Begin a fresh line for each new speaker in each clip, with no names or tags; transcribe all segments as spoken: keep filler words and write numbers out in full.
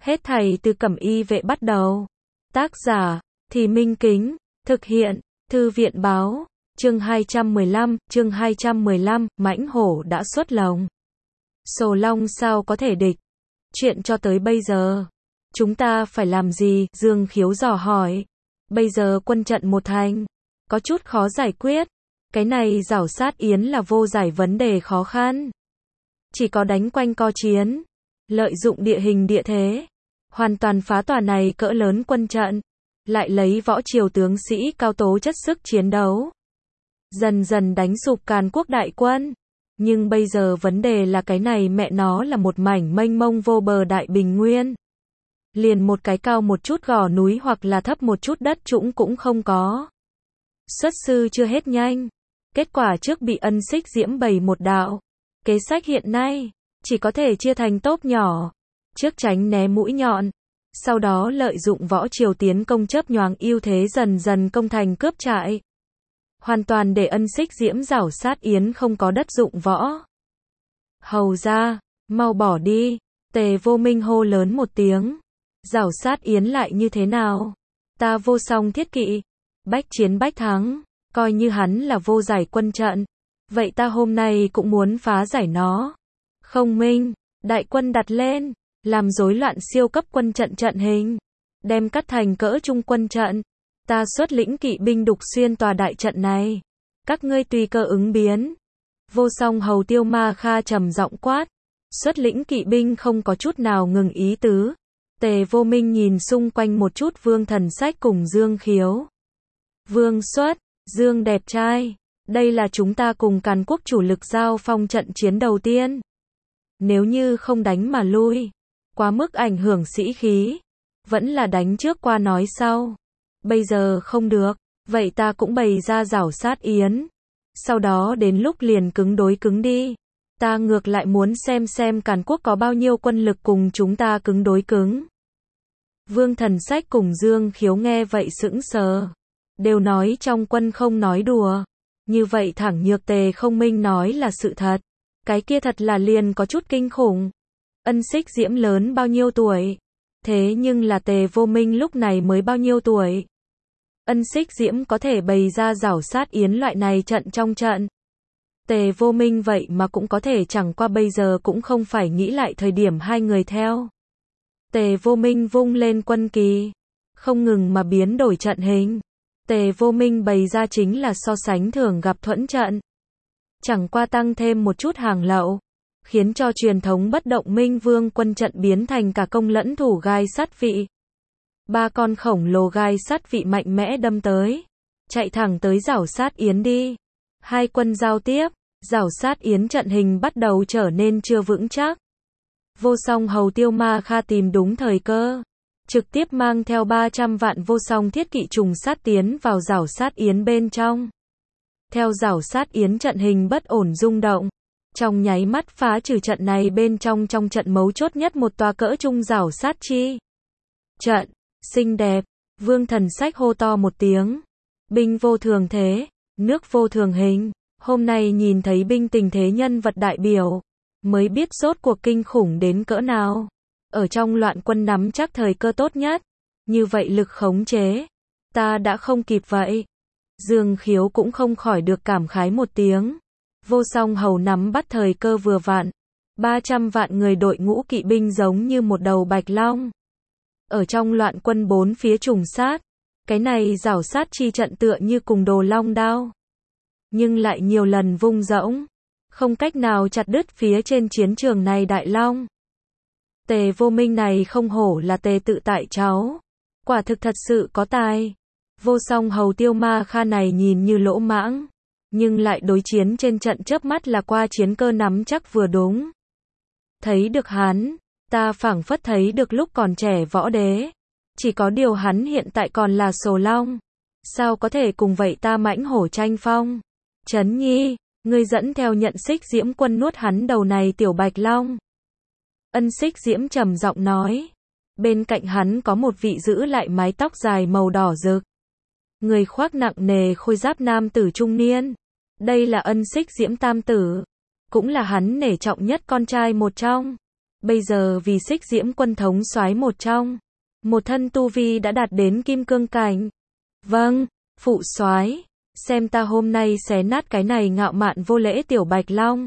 Hết thảy từ Cẩm Y vệ bắt đầu. Tác giả, Thì Minh Kính, thực hiện, Thư viện báo, chương hai trăm mười lăm, chương hai trăm mười lăm, mãnh hổ đã xuất lồng. Sồ Long sao có thể địch? Chuyện cho tới bây giờ, chúng ta phải làm gì? Dương Khiếu dò hỏi. Bây giờ quân trận một thành, có chút khó giải quyết. Cái này giảo sát yến là vô giải vấn đề khó khăn. Chỉ có đánh quanh co chiến, lợi dụng địa hình địa thế, hoàn toàn phá tòa này cỡ lớn quân trận, lại lấy võ triều tướng sĩ cao tố chất sức chiến đấu, dần dần đánh sụp Càn Quốc đại quân. Nhưng bây giờ vấn đề là cái này mẹ nó là một mảnh mênh mông vô bờ đại bình nguyên. Liền một cái cao một chút gò núi hoặc là thấp một chút đất trũng cũng không có. Xuất sư chưa hết nhanh. Kết quả trước bị Ân Xích Diễm bày một đạo. Kế sách hiện nay, chỉ có thể chia thành tốp nhỏ. Trước tránh né mũi nhọn. Sau đó lợi dụng võ triều tiến công chớp nhoáng ưu thế dần dần công thành cướp trại. Hoàn toàn để Ân Xích Diễm giảo sát yến không có đất dụng võ. Hầu ra, mau bỏ đi. Tề Vô Minh hô lớn một tiếng. Giảo sát yến lại như thế nào? Ta vô song thiết kỵ. Bách chiến bách thắng. Coi như hắn là vô giải quân trận. Vậy ta hôm nay cũng muốn phá giải nó. Không minh, đại quân đặt lên. Làm rối loạn siêu cấp quân trận trận hình. Đem cắt thành cỡ trung quân trận. Ta xuất lĩnh kỵ binh đục xuyên tòa đại trận này. Các ngươi tùy cơ ứng biến. Vô song hầu Tiêu Ma Kha trầm giọng quát. Xuất lĩnh kỵ binh không có chút nào ngừng ý tứ. Tề Vô Minh nhìn xung quanh một chút Vương Thần Sách cùng Dương Khiếu. Vương xuất, Dương đẹp trai. Đây là chúng ta cùng Càn Quốc chủ lực giao phong trận chiến đầu tiên. Nếu như không đánh mà lui, quá mức ảnh hưởng sĩ khí. Vẫn là đánh trước qua nói sau. Bây giờ không được, vậy ta cũng bày ra giảo sát yến. Sau đó đến lúc liền cứng đối cứng đi. Ta ngược lại muốn xem xem Càn Quốc có bao nhiêu quân lực cùng chúng ta cứng đối cứng. Vương Thần Sách cùng Dương Khiếu nghe vậy sững sờ. Đều nói trong quân không nói đùa. Như vậy thẳng nhược Tề Không Minh nói là sự thật. Cái kia thật là liền có chút kinh khủng. Ân Xích Diễm lớn bao nhiêu tuổi? Thế nhưng là Tề Vô Minh lúc này mới bao nhiêu tuổi? Ân Xích Diễm có thể bày ra giảo sát yến loại này trận trong trận. Tề Vô Minh vậy mà cũng có thể, chẳng qua bây giờ cũng không phải nghĩ lại thời điểm hai người theo. Tề Vô Minh vung lên quân kỳ, không ngừng mà biến đổi trận hình. Tề Vô Minh bày ra chính là so sánh thường gặp thuẫn trận. Chẳng qua tăng thêm một chút hàng lậu, khiến cho truyền thống bất động Minh Vương quân trận biến thành cả công lẫn thủ gai sắt vị. Ba con khổng lồ gai sắt vị mạnh mẽ đâm tới, chạy thẳng tới giảo sát yến đi. Hai quân giao tiếp, giảo sát yến trận hình bắt đầu trở nên chưa vững chắc. Vô song hầu Tiêu Ma Kha tìm đúng thời cơ, trực tiếp mang theo ba trăm vạn vô song thiết kỵ trùng sát tiến vào giảo sát yến bên trong. Theo giảo sát yến trận hình bất ổn rung động, trong nháy mắt phá trừ trận này bên trong trong trận mấu chốt nhất một tòa cỡ trung giảo sát chi trận. Xinh đẹp, Vương Thần Sách hô to một tiếng. Binh vô thường thế, nước vô thường hình. Hôm nay nhìn thấy binh tình thế nhân vật đại biểu, mới biết rốt cuộc kinh khủng đến cỡ nào. Ở trong loạn quân nắm chắc thời cơ tốt nhất. Như vậy lực khống chế, ta đã không kịp vậy. Dương Khiếu cũng không khỏi được cảm khái một tiếng. Vô song hầu nắm bắt thời cơ vừa vặn. ba trăm vạn người đội ngũ kỵ binh giống như một đầu bạch long. Ở trong loạn quân bốn phía trùng sát. Cái này giảo sát chi trận tựa như cùng đồ long đao. Nhưng lại nhiều lần vung rỗng. Không cách nào chặt đứt phía trên chiến trường này đại long. Tề Vô Minh này không hổ là Tề tự tại cháu. Quả thực thật sự có tài. Vô song hầu Tiêu Ma Kha này nhìn như lỗ mãng. Nhưng lại đối chiến trên trận chớp mắt là qua chiến cơ nắm chắc vừa đúng. Thấy được hắn, ta phảng phất thấy được lúc còn trẻ võ đế. Chỉ có điều hắn hiện tại còn là sồ long. Sao có thể cùng vậy ta mãnh hổ tranh phong? Trấn Nhi, ngươi dẫn theo nhận Xích Diễm quân nuốt hắn đầu này tiểu bạch long. Ân Xích Diễm trầm giọng nói. Bên cạnh hắn có một vị giữ lại mái tóc dài màu đỏ rực. Người khoác nặng nề khôi giáp nam tử trung niên. Đây là Ân Xích Diễm tam tử. Cũng là hắn nể trọng nhất con trai một trong. Bây giờ vì Xích Diễm Quân thống soái một trong, một thân tu vi đã đạt đến kim cương cảnh. Vâng, phụ soái, xem ta hôm nay xé nát cái này ngạo mạn vô lễ tiểu Bạch Long.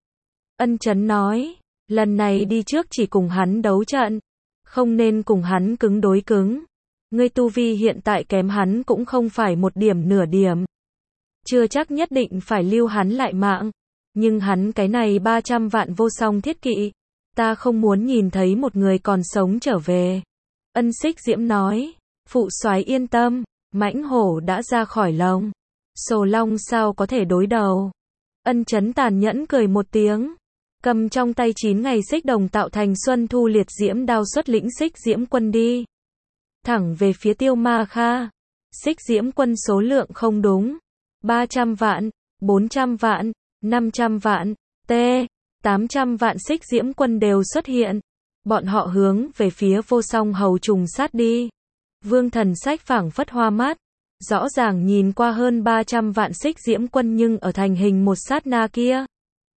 Ân Chấn nói, lần này đi trước chỉ cùng hắn đấu trận, không nên cùng hắn cứng đối cứng. Ngươi tu vi hiện tại kém hắn cũng không phải một điểm nửa điểm. Chưa chắc nhất định phải lưu hắn lại mạng, nhưng hắn cái này ba trăm vạn vô song thiết kỵ, ta không muốn nhìn thấy một người còn sống trở về. Ân Xích Diễm nói, phụ soái yên tâm, mãnh hổ đã ra khỏi lồng, sồ long sao có thể đối đầu. Ân Chấn tàn nhẫn cười một tiếng, cầm trong tay chín ngày xích đồng tạo thành xuân thu liệt diễm đao xuất lĩnh Xích Diễm Quân đi thẳng về phía Tiêu Ma Kha. Xích Diễm Quân số lượng không đúng, ba trăm vạn, bốn trăm vạn, năm trăm vạn, t, tám trăm vạn Xích Diễm Quân đều xuất hiện. Bọn họ hướng về phía Vô Song Hầu trùng sát đi. Vương Thần Sách phảng phất hoa mắt, rõ ràng nhìn qua hơn ba trăm vạn Xích Diễm Quân nhưng ở thành hình một sát na kia,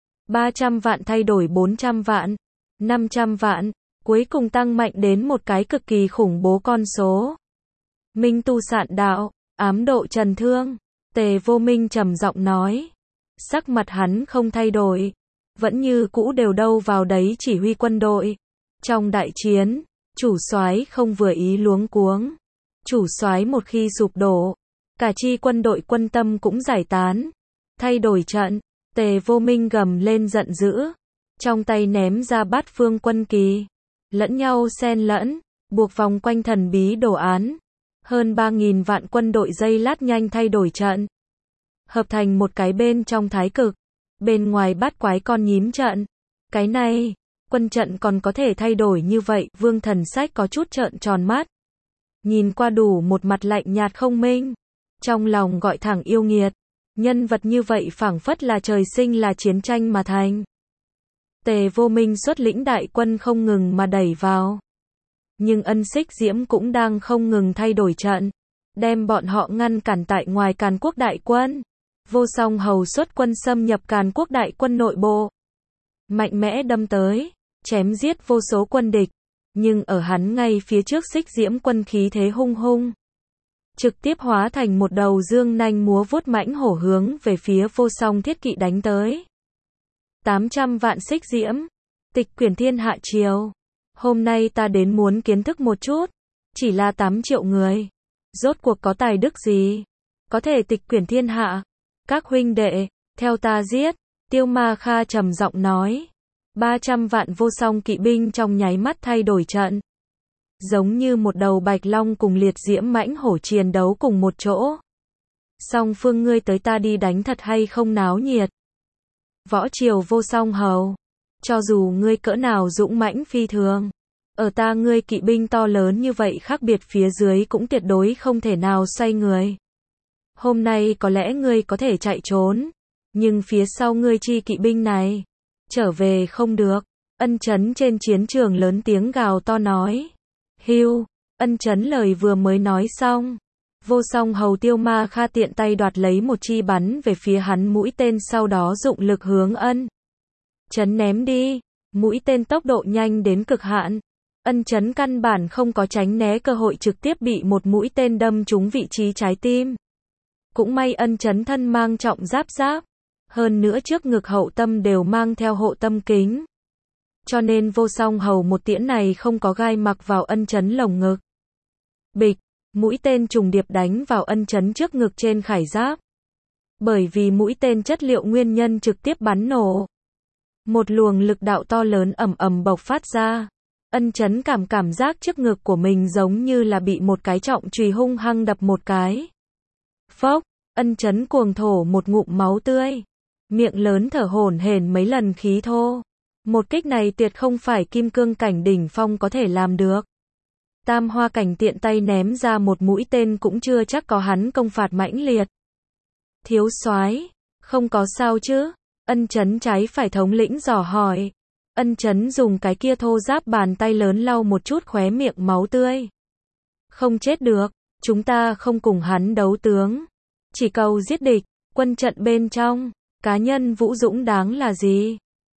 ba trăm vạn thay đổi bốn trăm vạn, năm trăm vạn, cuối cùng tăng mạnh đến một cái cực kỳ khủng bố con số. Minh tu sạn đạo, ám độ trần thương, Tề Vô Minh trầm giọng nói. Sắc mặt hắn không thay đổi, vẫn như cũ đều đâu vào đấy chỉ huy quân đội. Trong đại chiến, chủ soái không vừa ý luống cuống. Chủ soái một khi sụp đổ, cả chi quân đội quân tâm cũng giải tán. Thay đổi trận, Tề Vô Minh gầm lên giận dữ, trong tay ném ra bát phương quân kỳ, lẫn nhau xen lẫn, buộc vòng quanh thần bí đồ án. Hơn ba nghìn vạn quân đội giây lát nhanh thay đổi trận, hợp thành một cái bên trong thái cực, bên ngoài bát quái con nhím trận. Cái này, quân trận còn có thể thay đổi như vậy, Vương Thần Sách có chút trợn tròn mắt. Nhìn qua đủ một mặt lạnh nhạt không minh, trong lòng gọi thẳng yêu nghiệt, nhân vật như vậy phảng phất là trời sinh là chiến tranh mà thành. Tề Vô Minh xuất lĩnh đại quân không ngừng mà đẩy vào. Nhưng Ân Xích Diễm cũng đang không ngừng thay đổi trận, đem bọn họ ngăn cản tại ngoài Càn Quốc đại quân. Vô Song Hầu xuất quân xâm nhập Càn Quốc đại quân nội bộ, mạnh mẽ đâm tới, chém giết vô số quân địch, nhưng ở hắn ngay phía trước Xích Diễm Quân khí thế hung hung, trực tiếp hóa thành một đầu dương nanh múa vuốt mãnh hổ hướng về phía Vô Song thiết kỵ đánh tới. tám trăm vạn Xích Diễm, tịch quyển thiên hạ triều. Hôm nay ta đến muốn kiến thức một chút, chỉ là tám triệu người, rốt cuộc có tài đức gì, có thể tịch quyển thiên hạ. Các huynh đệ, theo ta giết. Tiêu Ma Kha trầm giọng nói. ba trăm vạn vô song kỵ binh trong nháy mắt thay đổi trận, giống như một đầu bạch long cùng liệt diễm mãnh hổ chiến đấu cùng một chỗ. Song phương ngươi tới ta đi đánh thật hay không náo nhiệt. Võ triều Vô Song Hầu, cho dù ngươi cỡ nào dũng mãnh phi thường, ở ta ngươi kỵ binh to lớn như vậy khác biệt phía dưới cũng tuyệt đối không thể nào xoay người. Hôm nay có lẽ ngươi có thể chạy trốn, nhưng phía sau ngươi chi kỵ binh này, trở về không được. Ân Chấn trên chiến trường lớn tiếng gào to nói. Hưu, Ân Chấn lời vừa mới nói xong, Vô Song Hầu Tiêu Ma Kha tiện tay đoạt lấy một chi bắn về phía hắn mũi tên, sau đó dụng lực hướng Ân Chấn ném đi. Mũi tên tốc độ nhanh đến cực hạn, Ân Chấn căn bản không có tránh né cơ hội, trực tiếp bị một mũi tên đâm trúng vị trí trái tim. Cũng may Ân Chấn thân mang trọng giáp giáp, hơn nữa trước ngực hậu tâm đều mang theo hộ tâm kính, cho nên Vô Song Hầu một tiễn này không có gai mặc vào Ân Chấn lồng ngực. Bịch, mũi tên trùng điệp đánh vào Ân Chấn trước ngực trên khải giáp. Bởi vì mũi tên chất liệu nguyên nhân trực tiếp bắn nổ. Một luồng lực đạo to lớn ầm ầm bộc phát ra. Ân Chấn cảm cảm giác trước ngực của mình giống như là bị một cái trọng chùy hung hăng đập một cái. Phốc, Ân Chấn cuồng thổ một ngụm máu tươi, miệng lớn thở hổn hển mấy lần khí thô. Một kích này tuyệt không phải kim cương cảnh đỉnh phong có thể làm được. Tam hoa cảnh tiện tay ném ra một mũi tên cũng chưa chắc có hắn công phạt mãnh liệt. Thiếu soái, không có sao chứ? Ân Chấn trái phải thống lĩnh dò hỏi. Ân Chấn dùng cái kia thô ráp bàn tay lớn lau một chút khóe miệng máu tươi. Không chết được, chúng ta không cùng hắn đấu tướng, chỉ cầu giết địch. Quân trận bên trong, cá nhân vũ dũng đáng là gì?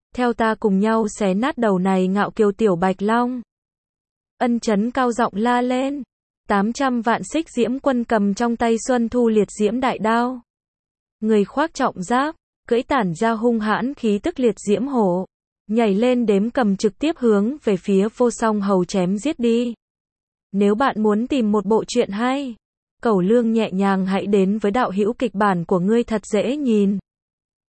theo ta cùng nhau xé nát đầu này ngạo kiều tiểu bạch long. Ân Chấn cao giọng la lên. tám trăm vạn xích diễm quân cầm trong tay Xuân Thu liệt diễm đại đao. Người khoác trọng giáp, cưỡi tản ra hung hãn khí tức liệt diễm hổ, nhảy lên đếm cầm trực tiếp hướng về phía Vô Song Hầu chém giết đi. Nếu bạn muốn tìm một bộ truyện hay, Cẩu Lương nhẹ nhàng hãy đến với đạo hữu kịch bản của ngươi thật dễ nhìn.